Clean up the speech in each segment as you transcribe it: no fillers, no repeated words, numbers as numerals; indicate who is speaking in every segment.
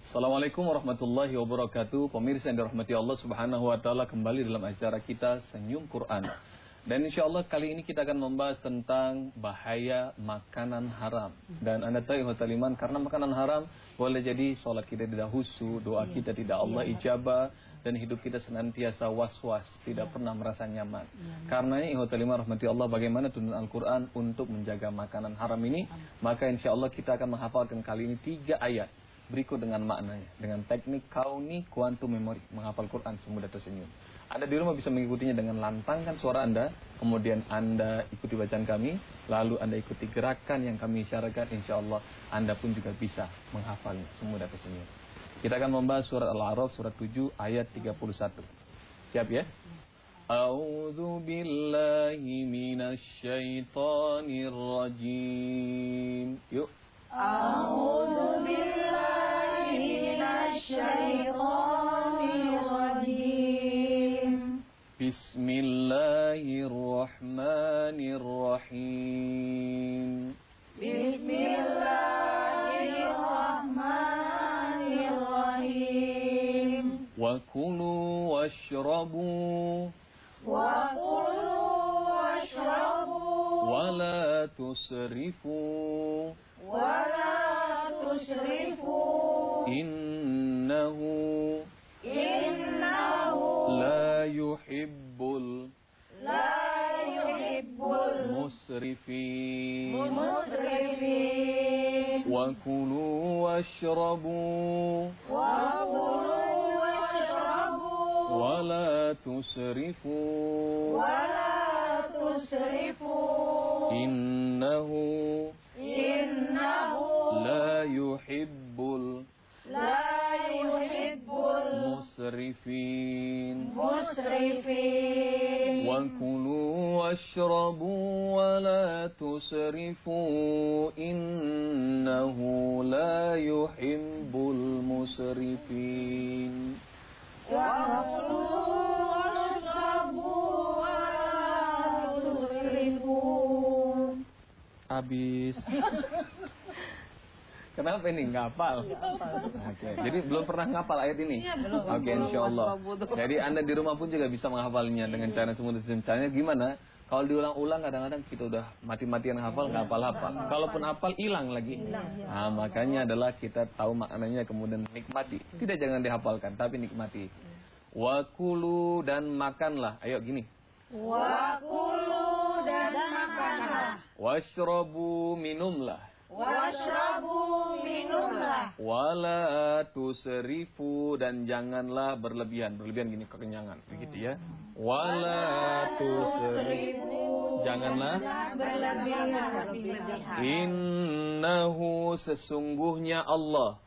Speaker 1: Assalamualaikum warahmatullahi wabarakatuh. Pemirsa yang dirahmati Allah Subhanahu wa taala, kembali dalam acara kita Senyum Quran. Dan insyaallah kali ini kita akan membahas tentang bahaya makanan haram. Dan Anda tahu ikhwatal iman, karena makanan haram boleh jadi salat kita tidak khusyuk, doa kita tidak Allah ijabah, dan hidup kita senantiasa was-was, tidak pernah merasa nyaman. Karena ikhwatal iman rahmati Allah, bagaimana tuntunan Al-Qur'an untuk menjaga makanan haram ini, maka insyaallah kita akan menghafalkan kali ini 3 ayat berikut dengan maknanya, dengan teknik kauni quantum memory, menghafal Quran semudah tersenyum. Anda di rumah bisa mengikutinya dengan lantangkan suara Anda, kemudian Anda ikuti bacaan kami, lalu Anda ikuti gerakan yang kami isyaratkan, insyaallah Anda pun juga bisa menghafalnya semudah tersenyum. Kita akan membahas surat Al-A'raf surat 7 ayat 31. Siap ya? A'udzu billahi minasy syaithanir rajim. Yuk.
Speaker 2: A'udzu billahi minasy syaithanir rajim.
Speaker 1: Bismillahirrahmanirrahim.
Speaker 2: Bismillahirrahmanirrahim.
Speaker 1: Wa kulu washrabu wa la tusrifu innahu la yuhibbul musrifin. Wa kulu washrabu wa la tusrifu innahu la yuhibbul musrifin. Wa kulu washrabu wa la tusrifu innahu la yuhibbul musrifin. Habis. Kenapa ini? Nggak hafal? Oke. Jadi belum pernah ngapal ayat ini? Oke, insyaallah. Jadi Anda di rumah pun juga bisa menghafalnya dengan cara semudah. Caranya gimana? Kalau diulang-ulang kadang-kadang kita udah mati-matian hafal, nggak hafal-hafal. Kalaupun hafal, hilang lagi. Nah, makanya adalah kita tahu maknanya kemudian nikmati. Tidak jangan dihafalkan, tapi nikmati. Wakulu dan makanlah. Ayo gini.
Speaker 2: Wakulu dan makanlah.
Speaker 1: Washrabu minumlah. Wala tusrifu dan janganlah berlebihan. Berlebihan gini, kekenyangan begitu ya. Wala tusrifu, janganlah berlebihan. Innahu sesungguhnya Allah.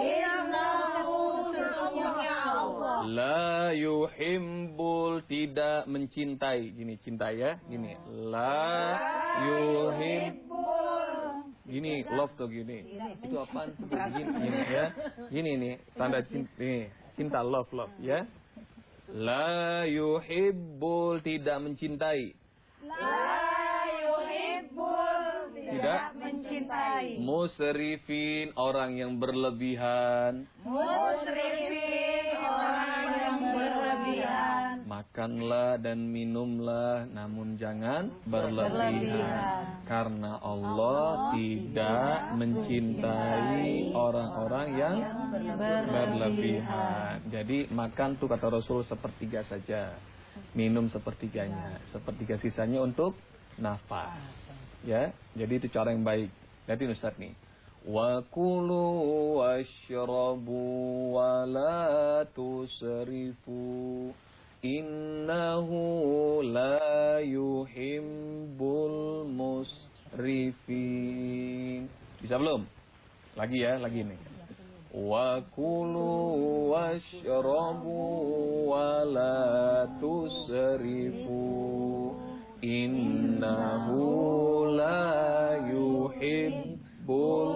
Speaker 1: La yuhibbul, tidak mencintai. Gini, cinta ya. Gini. La yuhibbul. Gini, love tuh gini. Itu apaan? Gini ya. Gini nih, tanda cinta, nih, cinta love ya. La yuhibbul, tidak mencintai.
Speaker 2: La yuhibbul, tidak mencintai.
Speaker 1: Musrifin, orang yang berlebihan.
Speaker 2: Musrifin, orang yang berlebihan.
Speaker 1: Makanlah dan minumlah, namun jangan berlebihan. Karena Allah tidak mencintai orang-orang yang berlebihan. Jadi makan tuh kata Rasul sepertiga saja, minum sepertiganya, sepertiga sisanya untuk nafas. Ya, jadi itu cara yang baik. Jadi Ustaz nih, wa kulu washrabu wa la tusrifu innahu la yuhibbul musrifin. Bisa belum? Lagi ya, lagi nih. Wa kulu washrabu wa la tusrifu innahu la yuhibbul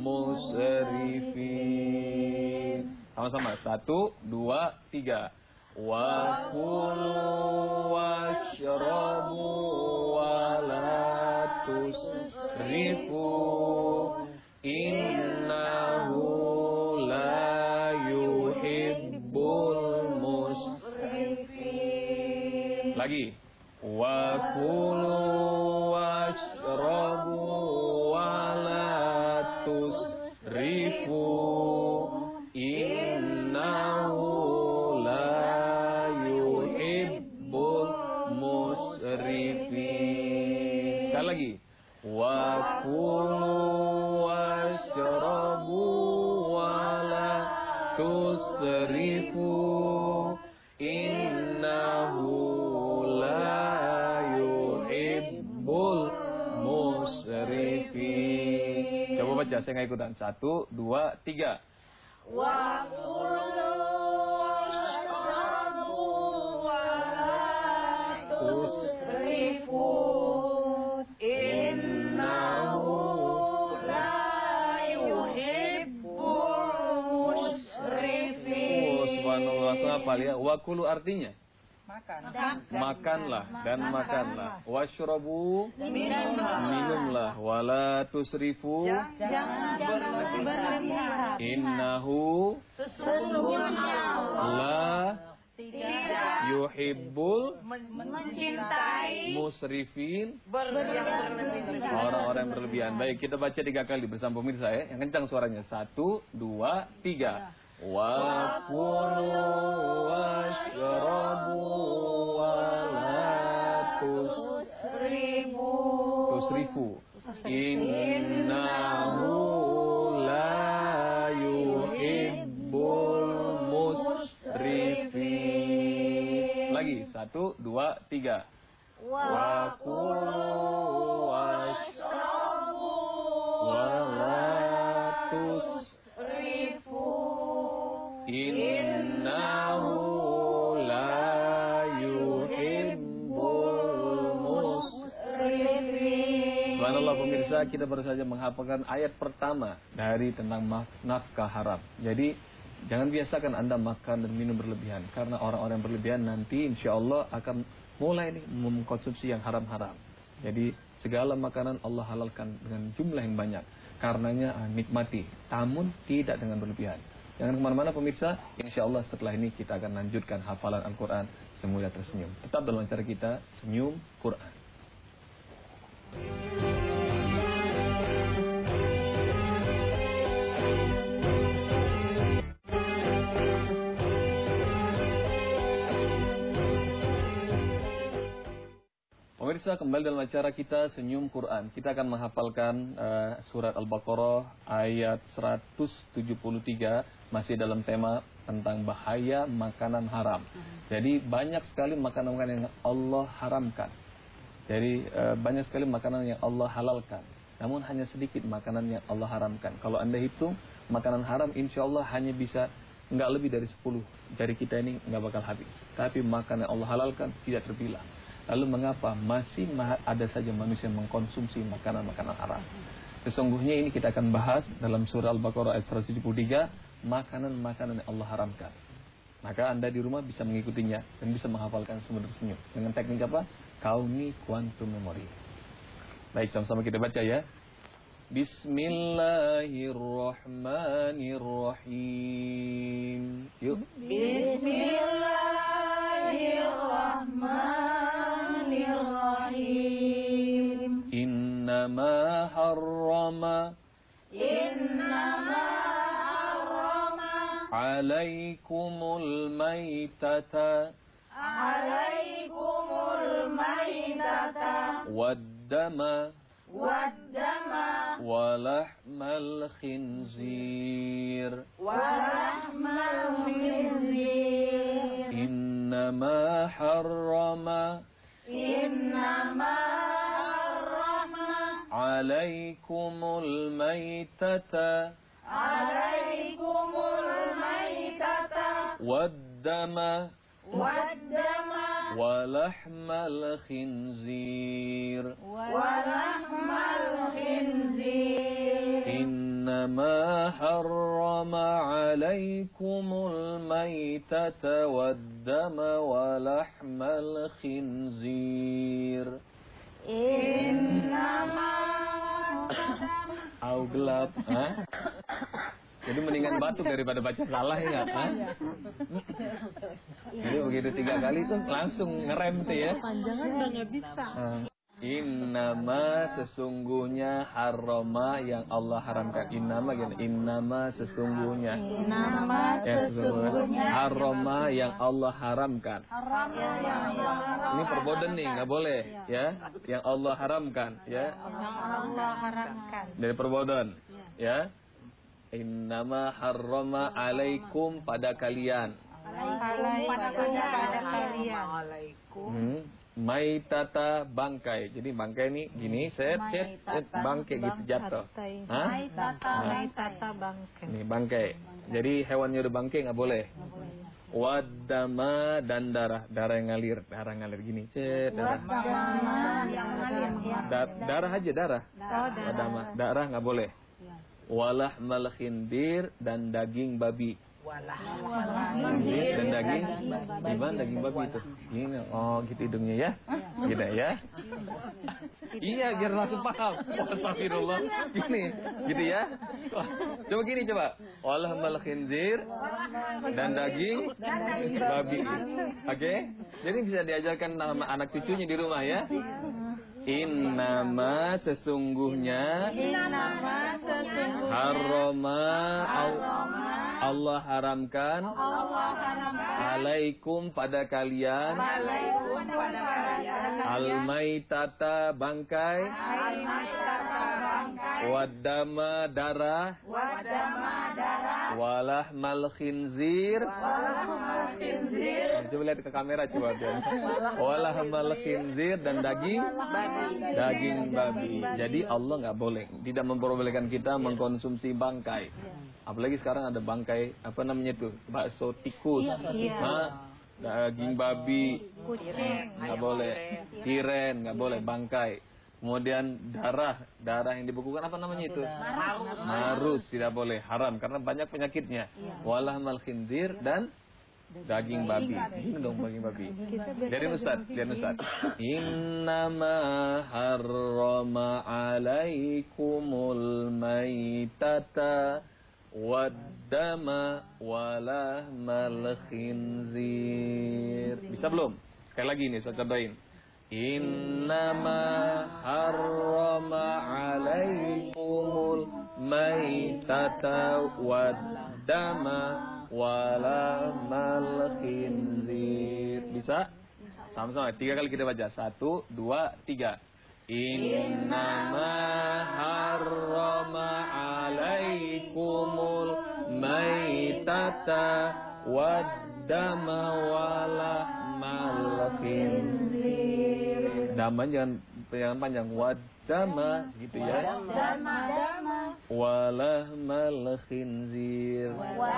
Speaker 1: musrifin. Sama-sama, 1, 2, 3. Wa kulu washrabu wa la tusrifu innahu la tusrifu innahu la yuhibbul musrifin. Coba baca, saya nggak ikutan. 1, 2, 3.
Speaker 2: Wa kulu washrabu wa la tusrifu innahu la yuhibbul musrifin.
Speaker 1: Subhanallah, apa ya? Wa kulu artinya
Speaker 3: Makan.
Speaker 1: makanlah dan makanlah. Washrabu minumlah. Wala tusrifu
Speaker 2: Jangan berlebihan.
Speaker 1: innahu
Speaker 2: Sesungguhnya
Speaker 1: la
Speaker 2: tidak
Speaker 1: yuhibbul
Speaker 2: mencintai
Speaker 1: musrifin,
Speaker 2: berlebihan.
Speaker 1: orang-orang yang berlebihan. Baik, kita baca 3 kali bersama pemirsa ya. Yang kencang suaranya. 1, 2, 3. Wa kulu washrabu wa la tusrifu innahu la yuhibbul musrifin. Lagi 1, 2, 3. Wa kulu washrabu wa la tusrifu innahu la yuhibbul musrifin. Subhanallah pemirsa, kita baru saja menghafalkan ayat pertama dari tentang nafkah haram. Jadi jangan biasakan Anda makan dan minum berlebihan, karena orang-orang yang berlebihan nanti insya Allah akan mulai nih mengkonsumsi yang haram-haram. Jadi segala makanan Allah halalkan dengan jumlah yang banyak. Karenanya nikmati, namun tidak dengan berlebihan. Jangan kemana-mana pemirsa, insya Allah setelah ini kita akan lanjutkan hafalan Al-Quran semudah tersenyum. Tetap dalam acara kita, Senyum Quran. Pemirsa, kembali dalam acara kita Senyum Quran. Kita akan menghafalkan surat Al-Baqarah ayat 173, masih dalam tema tentang bahaya makanan haram. Jadi banyak sekali makanan-makanan yang Allah haramkan. Jadi banyak sekali makanan yang Allah halalkan. Namun hanya sedikit makanan yang Allah haramkan. Kalau Anda hitung makanan haram, insya Allah hanya bisa nggak lebih dari 10 dari kita ini nggak bakal habis. Tapi makanan yang Allah halalkan tidak terbilang. Lalu mengapa masih ada saja manusia yang mengkonsumsi makanan-makanan haram? Sesungguhnya ini kita akan bahas dalam surah Al-Baqarah ayat 173, makanan-makanan yang Allah haramkan. Maka Anda di rumah bisa mengikutinya dan bisa menghafalkan semua tersenyum. Dengan teknik apa? Kauni Quantum Memory. Baik, sama-sama kita baca ya. Bismillahirrahmanirrahim. Yuk.
Speaker 2: Bismillahirrahmanirrahim.
Speaker 1: Innama harrama alaikumul maitata waddama walahmal khinzir. Innama harrama alaikumul maitata waddama walahmal khinzir. Innama harrama alaikumul maitata waddama walahmal khinzir. Au gelap, ha? Jadi mendingan batuk daripada baca salah ya, kan? Jadi begitu 3 kali itu langsung ngerem tuh ya.
Speaker 3: Panjangan udah nggak bisa.
Speaker 1: Innama sesungguhnya harrama yang Allah haramkan. Innama sesungguhnya. Harrama yang Allah haramkan. Ini perboden nih, nggak boleh ya. Yang Allah haramkan ya.
Speaker 3: Yang Allah haramkan.
Speaker 1: Dari perboden ya. Innama harrama alaikum pada kalian.
Speaker 3: Alaikum pada kalian.
Speaker 1: Maitata bangkai. Jadi bangkai ini gini, set bangkai gitu jatuh. Hah?
Speaker 3: Maitata bangkai.
Speaker 1: Ini bangkai. Jadi hewannya udah bangkai nggak boleh. Wadama dan darah yang ngalir, gini. Cet, darah. Darah aja darah. Wadama, darah nggak boleh. Walahmal khindir dan daging babi. Dan daging gimana daging babi itu? Gini, oh gitu hidungnya ya, gitu ya. Iya biar langsung paham. Astagfirullah, gini, gitu ya. Coba gini coba. Walahmal khindir dan daging babi. Oke? Jadi bisa diajarkan nama anak cucunya di rumah ya. Innama sesungguhnya harrama Allah haramkan alaikum pada kalian al-maitata bangkai wadama darah walahmal khinzir. Coba lihat ke kamera coba dia. Walahmal khinzir dan daging babi. Jadi Allah nggak boleh, tidak memperbolehkan kita mengkonsumsi bangkai. Apalagi sekarang ada bangkai apa namanya itu, bakso tikus, daging babi,
Speaker 3: Kucing
Speaker 1: nggak boleh, tiren nggak boleh, bangkai. Kemudian darah yang dibekukan apa namanya itu? Marus tidak boleh, haram karena banyak penyakitnya. Walahmal khinzir dan daging babi. Ini dong daging babi. Dari Ustaz. Innama harrama alaikumul maitata waddama walahmal khinzir. Bisa belum? Sekali lagi nih saya cobain. Innama harrama alaikumul maitata waddama walahmal khinzir. Bisa? Sama-sama. 3 kali kita baca. 1, 2, 3. Innama harrama alaikumul maitata waddama walahmal khinzir. Dama jangan panjang. Waddama gitu ya. Walahmal khinzir.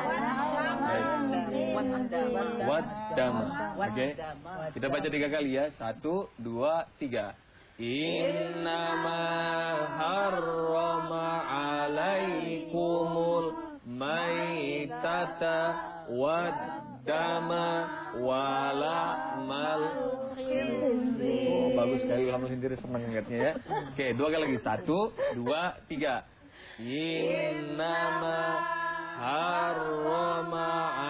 Speaker 1: Waddama. Oke. Kita baca 3 kali ya. 1, 2, 3. Innama harrama alaikumul maitata waddama walahmal khinzir. Oh, bagus sekali ulama sendiri senang ingatnya ya. Oke, 2 kali lagi. 1, 2, 3. Innama harrama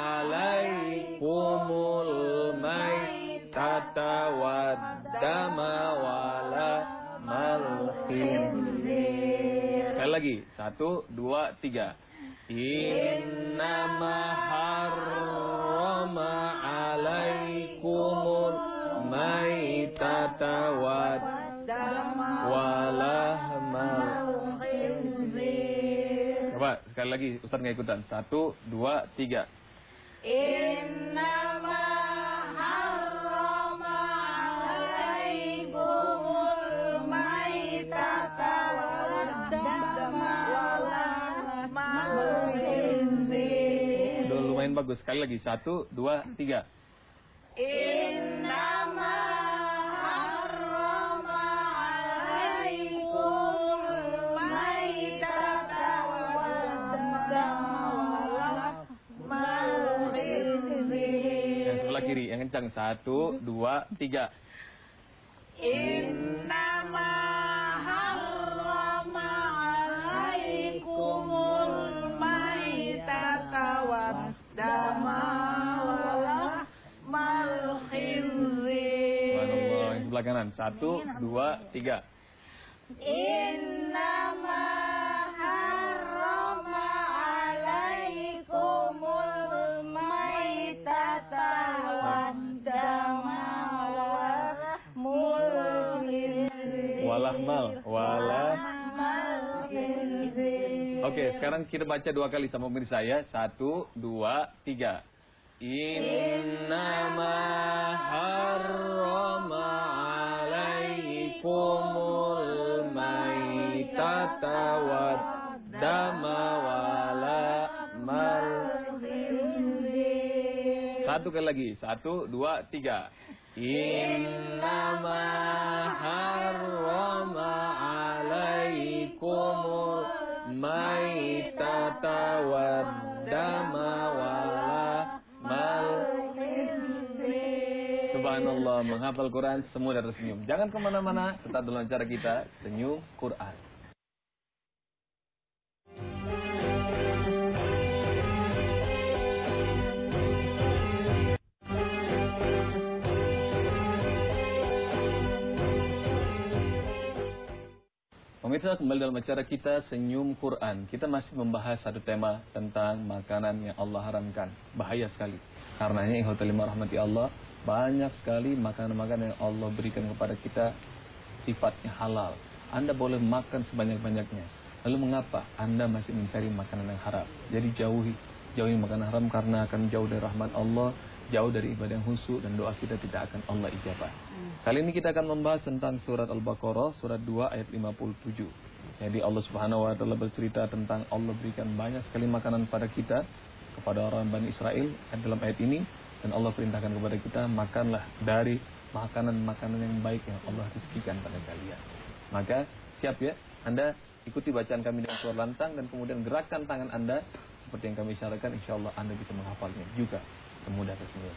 Speaker 1: alaikumul maitata waddama walahmal khinzir. Sekali lagi. 1, 2, 3. Innama harrama alaikumul maitata waddama walahmal khinzir. Coba sekali lagi Ustaz nggak ikutan. 1, 2, 3.
Speaker 2: Innama harrama alaikumul maitata waddama walahmal khinzir.
Speaker 1: Udah lumayan bagus. Sekali lagi. 1, 2, 3.
Speaker 2: Innama harrama alaikumul maitata waddama walahmal khinzir.
Speaker 1: Yang sebelah kiri, yang kencang. 1, 2, 3.
Speaker 2: Innama harrama alaikumul maitata waddama walahmal khinzir.
Speaker 1: Subhanallah. Yang sebelah kanan. 1, 2, 3.
Speaker 2: Innama harrama alaikumul maitata waddama walahmal khinzir.
Speaker 1: Walahmal
Speaker 2: khinzir.
Speaker 1: Oke, sekarang kita baca 2 kali sama pemirsa ya. 1, 2, 3. Innama harrama alaikumul maitata wad dama wala mal. Satu kali lagi. 1, 2, 3. Innama harrama alaikumul maitata wad dama wala mal. Subhanallah, menghafal Quran semua dari senyum. Jangan kemana-mana, tetap dalam cara kita senyum Quran. Pemirsa, kembali dalam acara kita Senyum Quran. Kita masih membahas satu tema tentang makanan yang Allah haramkan. Bahaya sekali. Karenanya, ikhwatul iman rahmati Allah, banyak sekali makanan-makanan yang Allah berikan kepada kita sifatnya halal. Anda boleh makan sebanyak-banyaknya. Lalu mengapa Anda masih mencari makanan yang haram? Jadi jauhi makanan haram karena akan jauh dari rahmat Allah, jauh dari ibadah yang khusyuk, dan doa kita tidak akan Allah ijabah. Kali ini kita akan membahas tentang surat Al-Baqarah, surat 2 ayat 57. Jadi Allah Subhanahu wa taala bercerita tentang Allah berikan banyak sekali makanan pada kita, kepada orang Bani Israel dalam ayat ini, dan Allah perintahkan kepada kita, makanlah dari makanan-makanan yang baik yang Allah rezekikan pada kalian. Maka siap ya, Anda ikuti bacaan kami dengan suara lantang dan kemudian gerakkan tangan Anda seperti yang kami isyaratkan, insyaallah Anda bisa menghafalnya juga semudah tersebut.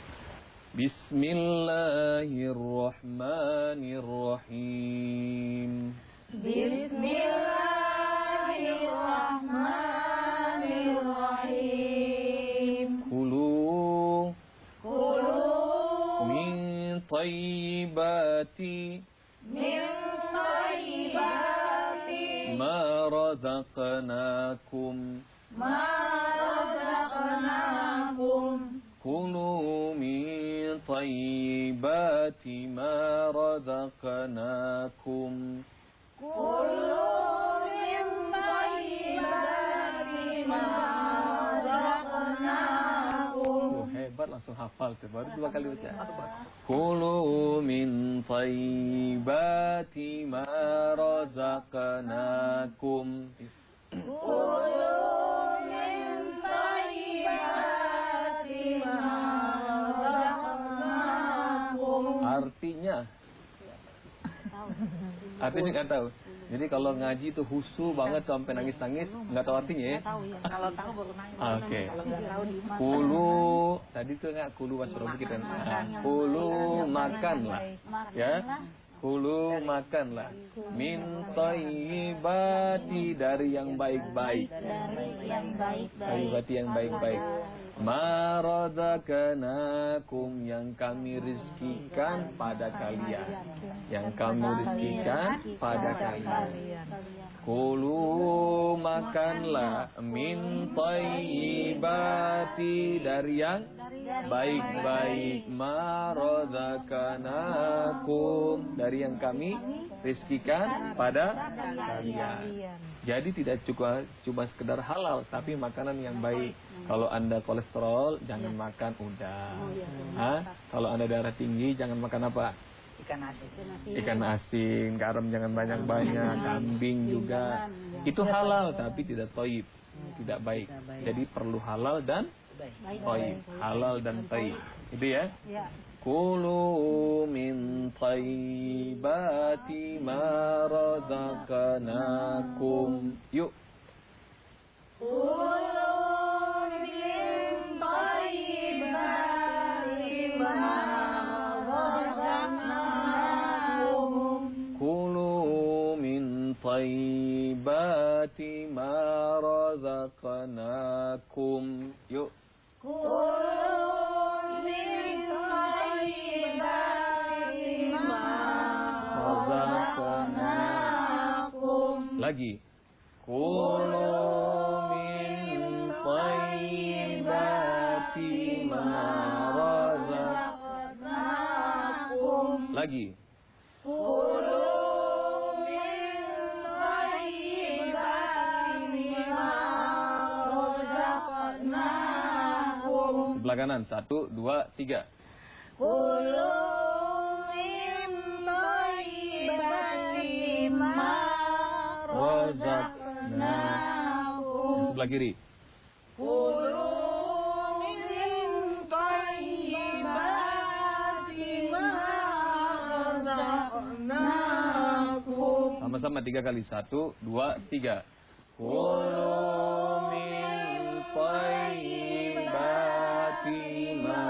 Speaker 1: Bismillahirrahmanirrahim.
Speaker 2: Bismillahirrahmanirrahim.
Speaker 1: Kulu min tayyibati ma razaqnakum. Kulu min tayyibati ma razaqnakum. Hebat, langsung hafal tuh. Baru 2 kali baca. Kulu min tayyibati ma razaqnakum. Artinya nggak tahu. Jadi kalau ngaji itu khusyuk banget sampai nangis-nangis, nggak tahu artinya ya.
Speaker 3: Tahu ya. Kalau tahu baru nangis.
Speaker 1: Oke.
Speaker 3: Kalau nggak tahu di mana.
Speaker 1: Kulu, tadi tuh nggak kulu wasrobu kita. Kulu makanlah, ya. Kulu makanlah min thayyibati dari yang baik-baik. Thayyibati yang baik-baik. Ma razaqnakum yang kami rizkikan pada kalian. Yang kami rizkikan pada kalian. Kulu makanlah min thayyibati dari yang baik-baik. Ma razaqnakum dari yang kami rizkikan pada kalian. Jadi tidak cuma sekedar halal, tapi makanan yang baik. Kalau Anda kolesterol, jangan makan udang. Kalau Anda darah tinggi, jangan makan apa? Ikan asin, garam jangan banyak-banyak, kambing juga. Itu halal, tapi tidak thayyib, tidak baik. Jadi perlu halal dan thayyib. Halal dan thayyib. Itu ya? Kulu min thayyibati ma razaqnakum. Yuk.
Speaker 2: Kulu min thayyibati ma razaqnakum.
Speaker 1: Kulu min thayyibati ma razaqnakum. Yuk. Lagi. Kulu min thayyibati ma razaqnakum. Lagi.
Speaker 2: Kulu min thayyibati
Speaker 1: Sebelah kanan. 1, 2, 3.
Speaker 2: Kulu min thayyibati ma razaqnakum.
Speaker 1: Sebelah kiri.
Speaker 2: Kulu min thayyibati ma razaqnakum.
Speaker 1: Sama-sama 3 kali. 1, 2, 3. Kulu min thayyibati ma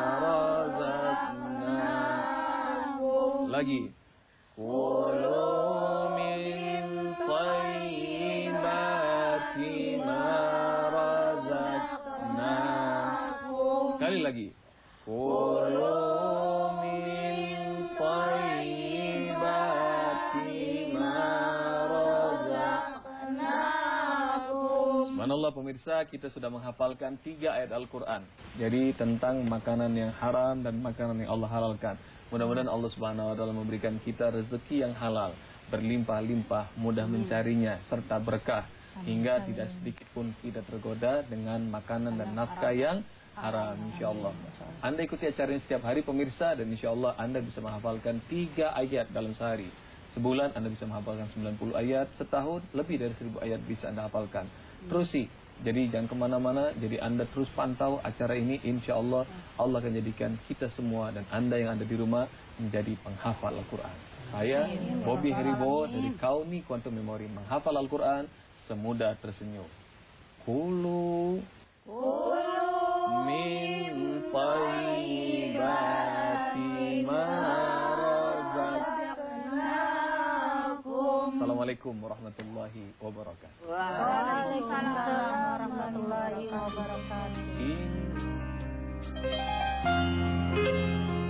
Speaker 1: razaqnakum. Lagi. Kulu min thayyibati ma razaqnakum. Sekali lagi. Kulu min thayyibati ma razaqnakum. Subhanallah pemirsa, kita sudah menghafalkan 3 ayat Al-Quran. Jadi tentang makanan yang haram dan makanan yang Allah halalkan. Mudah-mudahan Allah Subhanahu wa taala memberikan kita rezeki yang halal, berlimpah-limpah, mudah mencarinya serta berkah hingga tidak sedikit pun kita tergoda dengan makanan dan nafkah yang haram insyaallah. Anda ikuti acara ini setiap hari pemirsa, dan insyaallah Anda bisa menghafalkan 3 ayat dalam sehari. Sebulan Anda bisa menghafalkan 90 ayat, setahun lebih dari 1000 ayat bisa Anda hafalkan. Terusi. Jadi jangan kemana-mana, jadi Anda terus pantau acara ini, insya Allah Allah akan jadikan kita semua dan Anda yang ada di rumah menjadi penghafal Al-Quran. Saya Bobby Heribo dari Kauni Quantum Memory, menghafal Al-Quran semudah tersenyum. Kulu min thayyibati ma razaqnakum. Assalamualaikum warahmatullahi wabarakatuh.
Speaker 3: Waalaikumsalam warahmatullahi wabarakatuh.